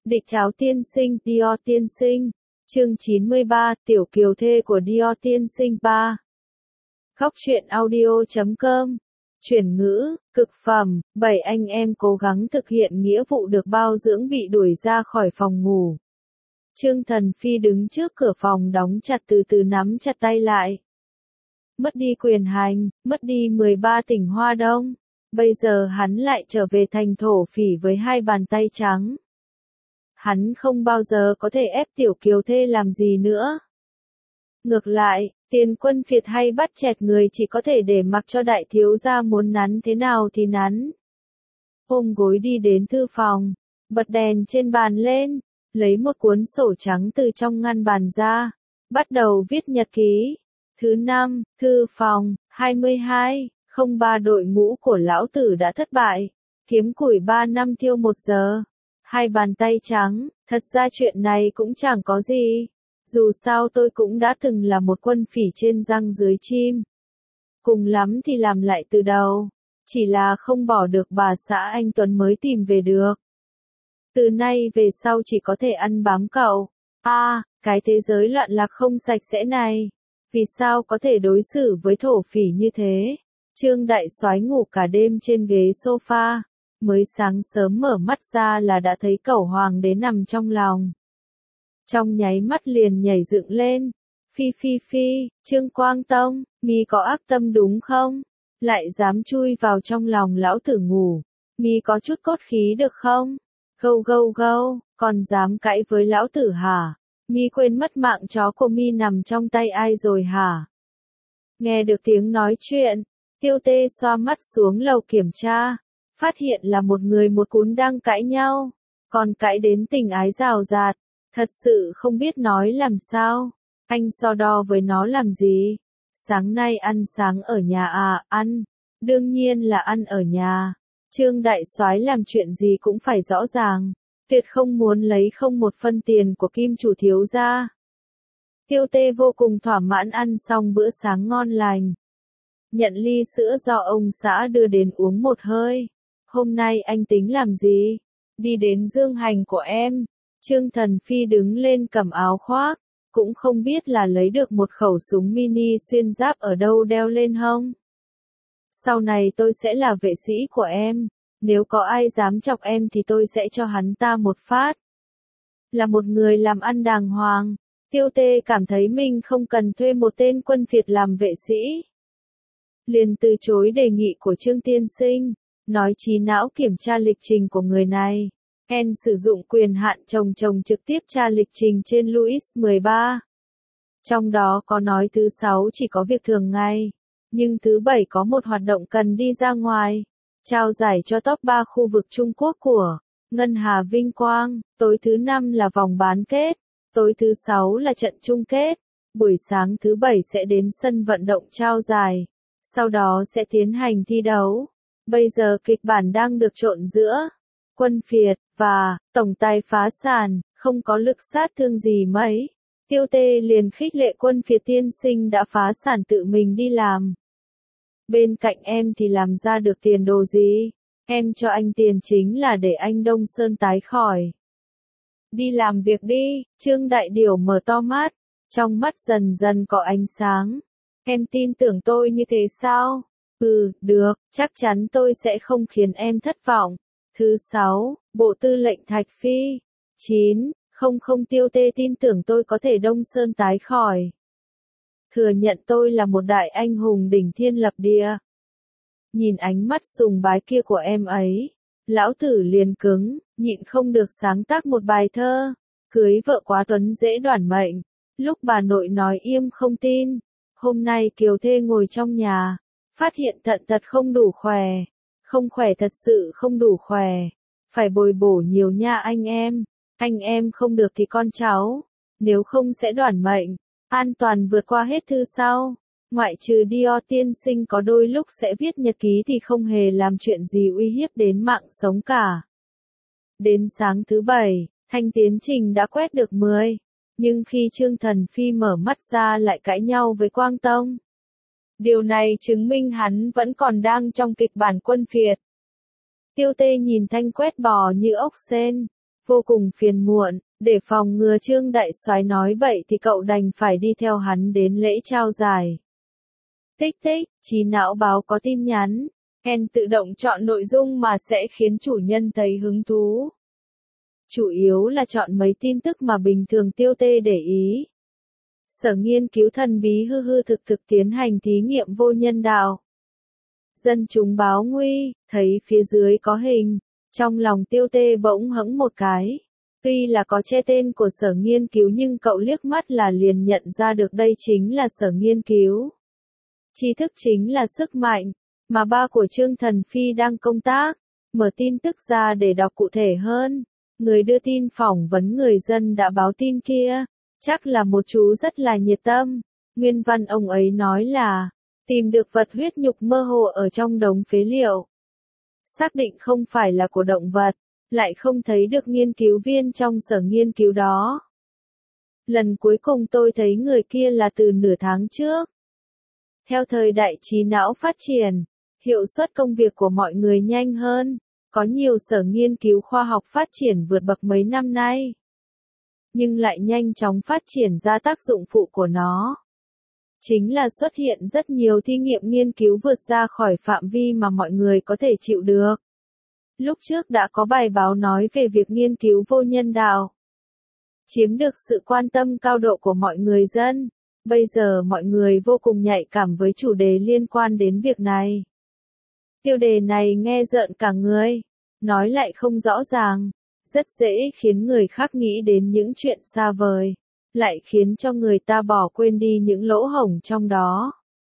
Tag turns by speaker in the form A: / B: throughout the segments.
A: Địch Cháo tiên sinh, Dior tiên sinh. Chương 93, Tiểu Kiều Thê của Dior tiên sinh 3. Góc truyện audio.com. Chuyển ngữ, cực phẩm, 7 anh em cố gắng thực hiện nghĩa vụ được bao dưỡng bị đuổi ra khỏi phòng ngủ. Trương Thần Phi đứng trước cửa phòng đóng chặt, từ từ nắm chặt tay lại. Mất đi quyền hành, mất đi 13 tỉnh Hoa Đông. Bây giờ hắn lại trở về thành thổ phỉ với hai bàn tay trắng. Hắn không bao giờ có thể ép Tiểu Kiều Thê làm gì nữa. Ngược lại, Tiền Quân Phiệt hay bắt chẹt người chỉ có thể để mặc cho đại thiếu gia muốn nắn thế nào thì nắn. Ôm gối đi đến thư phòng, bật đèn trên bàn lên, lấy một cuốn sổ trắng từ trong ngăn bàn ra, bắt đầu viết nhật ký. Thứ 5, thư phòng, 22, 03 đội ngũ của lão tử đã thất bại, kiếm củi 3 năm thiêu 1 giờ. Hai bàn tay trắng, thật ra chuyện này cũng chẳng có gì. Dù sao tôi cũng đã từng là một quân phỉ trên răng dưới chim. Cùng lắm thì làm lại từ đầu. Chỉ là không bỏ được bà xã anh Tuấn mới tìm về được. Từ nay về sau chỉ có thể ăn bám cậu. Cái thế giới loạn lạc không sạch sẽ này. Vì sao có thể đối xử với thổ phỉ như thế? Trương Đại Soái ngủ cả đêm trên ghế sofa. Mới sáng sớm mở mắt ra là đã thấy Cẩu Hoàng đế nằm trong lòng. Trong nháy mắt liền nhảy dựng lên. Phi, Trương Quang Tông, mi có ác tâm đúng không? Lại dám chui vào trong lòng lão tử ngủ. Mi có chút cốt khí được không? Gâu, còn dám cãi với lão tử hả? Mi quên mất mạng chó của mi nằm trong tay ai rồi hả? Nghe được tiếng nói chuyện, Tiêu Tê xoa mắt xuống lầu kiểm tra. Phát hiện là một người một cún đang cãi nhau, còn cãi đến tình ái rào rạt, thật sự không biết nói làm sao. Anh so đo với nó làm gì? Sáng nay ăn sáng ở nhà à? Ăn, đương nhiên là ăn ở nhà. Trương Đại Soái làm chuyện gì cũng phải rõ ràng, tuyệt không muốn lấy không một phân tiền của Kim chủ thiếu gia. Tiêu Tê vô cùng thỏa mãn ăn xong bữa sáng ngon lành. Nhận ly sữa do ông xã đưa đến uống một hơi. Hôm nay anh tính làm gì? Đi đến dương hành của em. Trương Thần Phi đứng lên cầm áo khoác, cũng không biết là lấy được một khẩu súng mini xuyên giáp ở đâu đeo lên hông. Sau này tôi sẽ là vệ sĩ của em, nếu có ai dám chọc em thì tôi sẽ cho hắn ta một phát. Là một người làm ăn đàng hoàng, Tiêu Tê cảm thấy mình không cần thuê một tên quân phiệt làm vệ sĩ. Liền từ chối đề nghị của Trương tiên sinh. Nói trí não kiểm tra lịch trình của người này. En sử dụng quyền hạn chồng trực tiếp tra lịch trình trên Louis 13. Trong đó có nói thứ 6 chỉ có việc thường ngày, nhưng thứ 7 có một hoạt động cần đi ra ngoài. Trao giải cho top 3 khu vực Trung Quốc của Ngân Hà Vinh Quang. Tối thứ 5 là vòng bán kết, tối thứ 6 là trận chung kết. Buổi sáng thứ 7 sẽ đến sân vận động trao giải, sau đó sẽ tiến hành thi đấu. Bây giờ kịch bản đang được trộn giữa quân phiệt và tổng tài phá sản, không có lực sát thương gì mấy. Tiêu Tê liền khích lệ quân phiệt tiên sinh đã phá sản tự mình đi làm. Bên cạnh em thì làm ra được tiền đồ gì? Em cho anh tiền chính là để anh Đông Sơn tái khỏi. Đi làm việc đi. Trương Đại Điểu mở to mắt, trong mắt dần dần có ánh sáng. Em tin tưởng tôi như thế sao? Được, chắc chắn tôi sẽ không khiến em thất vọng. Thứ 6, Bộ Tư lệnh Thạch Phi. 9, không Tiêu Tê tin tưởng tôi có thể Đông Sơn tái khỏi. Thừa nhận tôi là một đại anh hùng đỉnh thiên lập địa. Nhìn ánh mắt sùng bái kia của em ấy, lão tử liền cứng, nhịn không được sáng tác một bài thơ. Cưới vợ quá tuấn dễ đoản mệnh. Lúc bà nội nói im không tin. Hôm nay Kiều Thê ngồi trong nhà, phát hiện thận thật không đủ khỏe. Không khỏe thật sự không đủ khỏe. Phải bồi bổ nhiều nha anh em không được thì con cháu. Nếu không sẽ đoản mệnh. An toàn vượt qua hết thư sau. Ngoại trừ Dior tiên sinh có đôi lúc sẽ viết nhật ký thì không hề làm chuyện gì uy hiếp đến mạng sống cả. Đến sáng thứ 7, Thanh Tiến Trình đã quét được 10. Nhưng khi Trương Thần Phi mở mắt ra lại cãi nhau với Quang Tông. Điều này chứng minh hắn vẫn còn đang trong kịch bản quân phiệt. Tiêu Tê nhìn Thanh quét bò như ốc sên. vô cùng phiền muộn, để phòng ngừa Trương Đại Soái nói bậy thì cậu đành phải đi theo hắn đến lễ trao giải. Tích tích, trí não báo có tin nhắn, N tự động chọn nội dung mà sẽ khiến chủ nhân thấy hứng thú. Chủ yếu là chọn mấy tin tức mà bình thường Tiêu Tê để ý. Sở nghiên cứu thần bí hư hư thực thực tiến hành thí nghiệm vô nhân đạo. Dân chúng báo nguy, thấy phía dưới có hình, trong lòng Tiêu Tê bỗng hững một cái. Tuy là có che tên của sở nghiên cứu nhưng cậu liếc mắt là liền nhận ra được đây chính là sở nghiên cứu. Tri thức chính là sức mạnh, mà ba của Trương Thần Phi đang công tác, mở tin tức ra để đọc cụ thể hơn. Người đưa tin phỏng vấn người dân đã báo tin kia, chắc là một chú rất là nhiệt tâm. Nguyên văn ông ấy nói là, tìm được vật huyết nhục mơ hồ ở trong đống phế liệu. Xác định không phải là của động vật, lại không thấy được nghiên cứu viên trong sở nghiên cứu đó. Lần cuối cùng tôi thấy người kia là từ nửa tháng trước. Theo thời đại trí não phát triển, hiệu suất công việc của mọi người nhanh hơn, có nhiều sở nghiên cứu khoa học phát triển vượt bậc mấy năm nay. Nhưng lại nhanh chóng phát triển ra tác dụng phụ của nó. Chính là xuất hiện rất nhiều thí nghiệm nghiên cứu vượt ra khỏi phạm vi mà mọi người có thể chịu được. Lúc trước đã có bài báo nói về việc nghiên cứu vô nhân đạo, chiếm được sự quan tâm cao độ của mọi người dân. Bây giờ mọi người vô cùng nhạy cảm với chủ đề liên quan đến việc này. Tiêu đề này nghe rợn cả người, nói lại không rõ ràng, rất dễ khiến người khác nghĩ đến những chuyện xa vời, lại khiến cho người ta bỏ quên đi những lỗ hổng trong đó.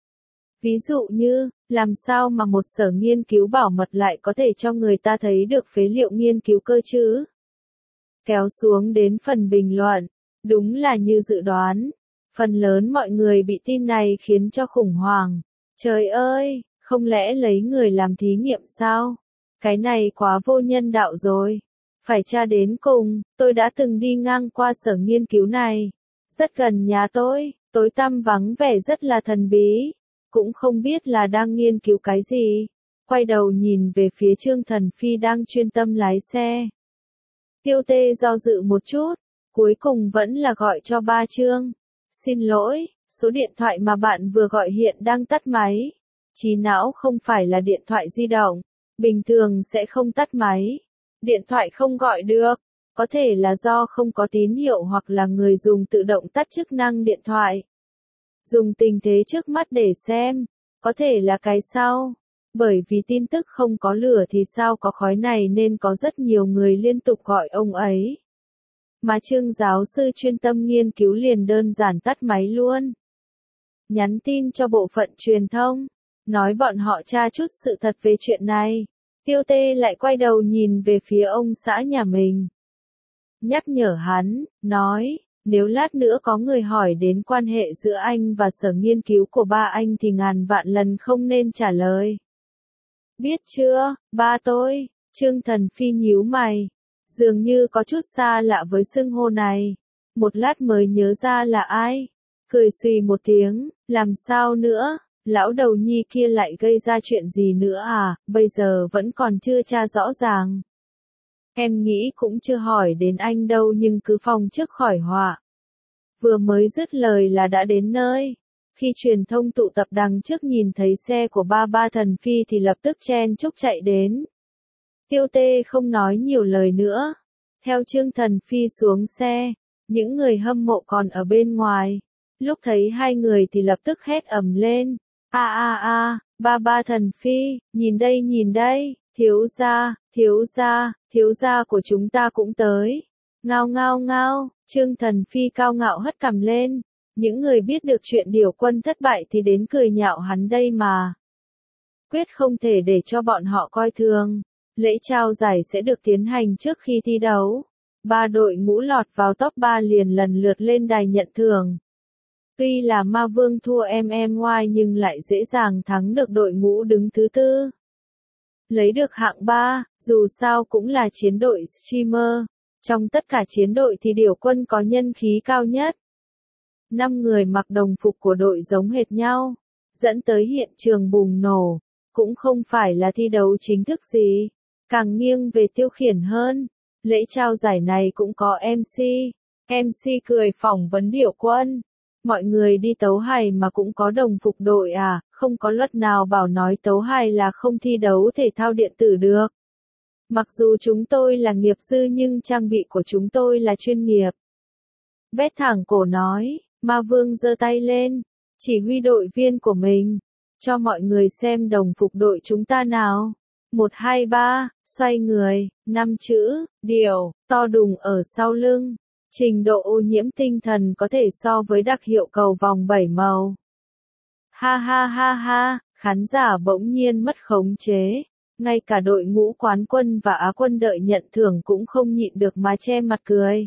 A: Ví dụ như, làm sao mà một sở nghiên cứu bảo mật lại có thể cho người ta thấy được phế liệu nghiên cứu cơ chứ? Kéo xuống đến phần bình luận, đúng là như dự đoán. Phần lớn mọi người bị tin này khiến cho khủng hoảng. Trời ơi, không lẽ lấy người làm thí nghiệm sao? Cái này quá vô nhân đạo rồi. Phải tra đến cùng, tôi đã từng đi ngang qua sở nghiên cứu này. Rất gần nhà tôi, tối tăm vắng vẻ rất là thần bí. Cũng không biết là đang nghiên cứu cái gì. Quay đầu nhìn về phía Trương Thần Phi đang chuyên tâm lái xe. Tiêu Tê do dự một chút, cuối cùng vẫn là gọi cho ba Trương. Xin lỗi, số điện thoại mà bạn vừa gọi hiện đang tắt máy. Trí não không phải là điện thoại di động, bình thường sẽ không tắt máy. Điện thoại không gọi được, có thể là do không có tín hiệu hoặc là người dùng tự động tắt chức năng điện thoại. Dùng tình thế trước mắt để xem, có thể là cái sau. Bởi vì tin tức không có lửa thì sao có khói này nên có rất nhiều người liên tục gọi ông ấy. Mà Trương giáo sư chuyên tâm nghiên cứu liền đơn giản tắt máy luôn. Nhắn tin cho bộ phận truyền thông, nói bọn họ tra chút sự thật về chuyện này. Tiêu Tê lại quay đầu nhìn về phía ông xã nhà mình. Nhắc nhở hắn, nói, nếu lát nữa có người hỏi đến quan hệ giữa anh và sở nghiên cứu của ba anh thì ngàn vạn lần không nên trả lời. Biết chưa, ba tôi, Trương Thần Phi nhíu mày. Dường như có chút xa lạ với xưng hô này. Một lát mới nhớ ra là ai. Cười xùy một tiếng, làm sao nữa, lão đầu nhi kia lại gây ra chuyện gì nữa à, bây giờ vẫn còn chưa tra rõ ràng. Em nghĩ cũng chưa hỏi đến anh đâu nhưng cứ phòng trước khỏi họa. Vừa mới dứt lời là đã đến nơi. Khi truyền thông tụ tập đằng trước nhìn thấy xe của ba Thần Phi thì lập tức chen chúc chạy đến. Tiêu Tê không nói nhiều lời nữa. Theo Trương Thần Phi xuống xe, những người hâm mộ còn ở bên ngoài. Lúc thấy hai người thì lập tức hét ầm lên. Ba Thần Phi, nhìn đây, thiếu gia của chúng ta cũng tới. Ngao ngao ngao, Trương Thần Phi cao ngạo hất cằm lên. Những người biết được chuyện Điều Quân thất bại thì đến cười nhạo hắn đây mà. Quyết không thể để cho bọn họ coi thường. Lễ trao giải sẽ được tiến hành trước khi thi đấu. 3 đội ngũ lọt vào top 3 liền lần lượt lên đài nhận thưởng. Tuy là Ma Vương thua MMY nhưng lại dễ dàng thắng được đội ngũ đứng thứ 4. Lấy được hạng 3, dù sao cũng là chiến đội streamer. Trong tất cả chiến đội thì Điều Quân có nhân khí cao nhất. 5 người mặc đồng phục của đội giống hệt nhau, dẫn tới hiện trường bùng nổ. Cũng không phải là thi đấu chính thức gì, càng nghiêng về tiêu khiển hơn. Lễ trao giải này cũng có MC. MC cười phỏng vấn Điểu Quân. Mọi người đi tấu hài mà cũng có đồng phục đội à, không có luật nào bảo nói tấu hài là không thi đấu thể thao điện tử được. Mặc dù chúng tôi là nghiệp dư nhưng trang bị của chúng tôi là chuyên nghiệp. Bét thẳng cổ nói, Ma Vương giơ tay lên, chỉ huy đội viên của mình, cho mọi người xem đồng phục đội chúng ta nào. 1, 2, 3, xoay người, 5 chữ, điều, to đùng ở sau lưng. Trình độ ô nhiễm tinh thần có thể so với đặc hiệu cầu vòng 7 màu. Ha ha ha ha, khán giả bỗng nhiên mất khống chế. Ngay cả đội ngũ quán quân và Á quân đợi nhận thưởng cũng không nhịn được mà che mặt cười.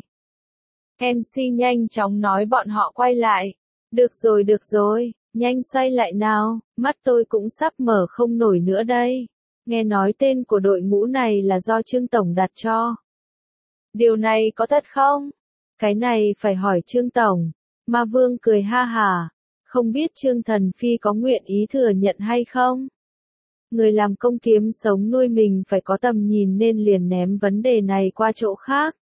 A: MC nhanh chóng nói bọn họ quay lại. Được rồi, nhanh xoay lại nào, mắt tôi cũng sắp mở không nổi nữa đây. Nghe nói tên của đội ngũ này là do Trương Tổng đặt cho. Điều này có thật không? Cái này phải hỏi Trương Tổng. Ma Vương cười ha hả. Không biết Trương Thần Phi có nguyện ý thừa nhận hay không? Người làm công kiếm sống nuôi mình phải có tầm nhìn nên liền ném vấn đề này qua chỗ khác.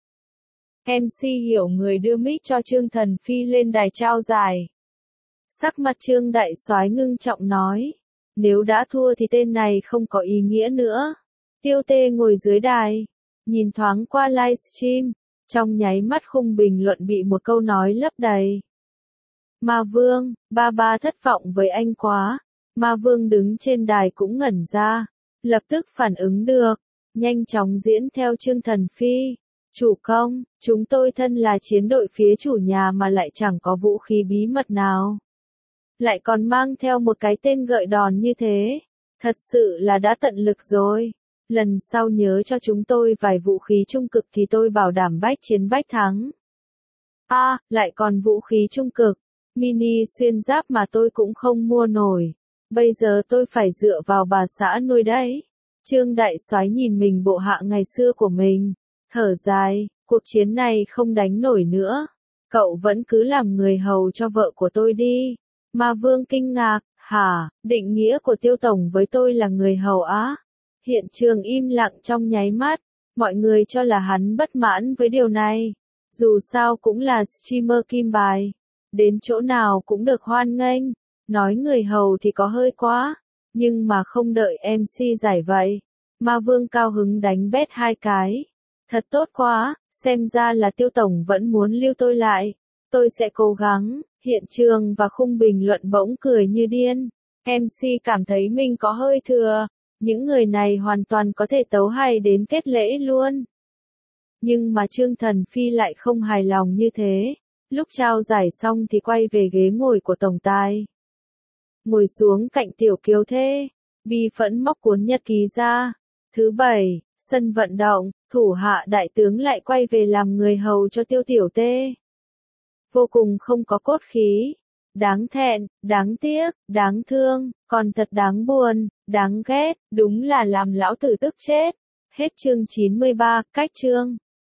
A: MC hiểu người đưa mic cho Trương Thần Phi lên đài trao giải. Sắc mặt Trương Đại Soái ngưng trọng nói. Nếu đã thua thì tên này không có ý nghĩa nữa. Tiêu Tê ngồi dưới đài, nhìn thoáng qua livestream, trong nháy mắt khung bình luận bị một câu nói lấp đầy. Ma Vương, ba thất vọng với anh quá. Ma Vương đứng trên đài cũng ngẩn ra, lập tức phản ứng được, nhanh chóng diễn theo Trương Thần Phi. Chủ công, chúng tôi thân là chiến đội phía chủ nhà mà lại chẳng có vũ khí bí mật nào. Lại còn mang theo một cái tên gợi đòn như thế. Thật sự là đã tận lực rồi. Lần sau nhớ cho chúng tôi vài vũ khí trung cực thì tôi bảo đảm bách chiến bách thắng. Lại còn vũ khí trung cực. Mini xuyên giáp mà tôi cũng không mua nổi. Bây giờ tôi phải dựa vào bà xã nuôi đấy. Trương Đại Soái nhìn mình bộ hạ ngày xưa của mình. Thở dài, cuộc chiến này không đánh nổi nữa. Cậu vẫn cứ làm người hầu cho vợ của tôi đi. Ma Vương kinh ngạc, hả, định nghĩa của Tiêu Tổng với tôi là người hầu á? Hiện trường im lặng trong nháy mắt, mọi người cho là hắn bất mãn với điều này. Dù sao cũng là streamer kim bài, đến chỗ nào cũng được hoan nghênh. Nói người hầu thì có hơi quá, nhưng mà không đợi MC giải vậy. Ma Vương cao hứng đánh bét 2 cái. Thật tốt quá, xem ra là Tiêu Tổng vẫn muốn lưu tôi lại. Tôi sẽ cố gắng. Hiện trường và khung bình luận bỗng cười như điên. MC cảm thấy mình có hơi thừa. Những người này hoàn toàn có thể tấu hài đến kết lễ luôn. Nhưng mà Trương Thần Phi lại không hài lòng như thế. Lúc trao giải xong thì quay về ghế ngồi của tổng tài. Ngồi xuống cạnh Tiểu Kiều Thê. Bi phẫn móc cuốn nhật ký ra. Thứ 7, sân vận động, thủ hạ đại tướng lại quay về làm người hầu cho Tiểu Tê. Vô cùng không có cốt khí. Đáng thẹn, đáng tiếc, đáng thương, còn thật đáng buồn, đáng ghét, đúng là làm lão tử tức chết. Hết chương 93, cách chương.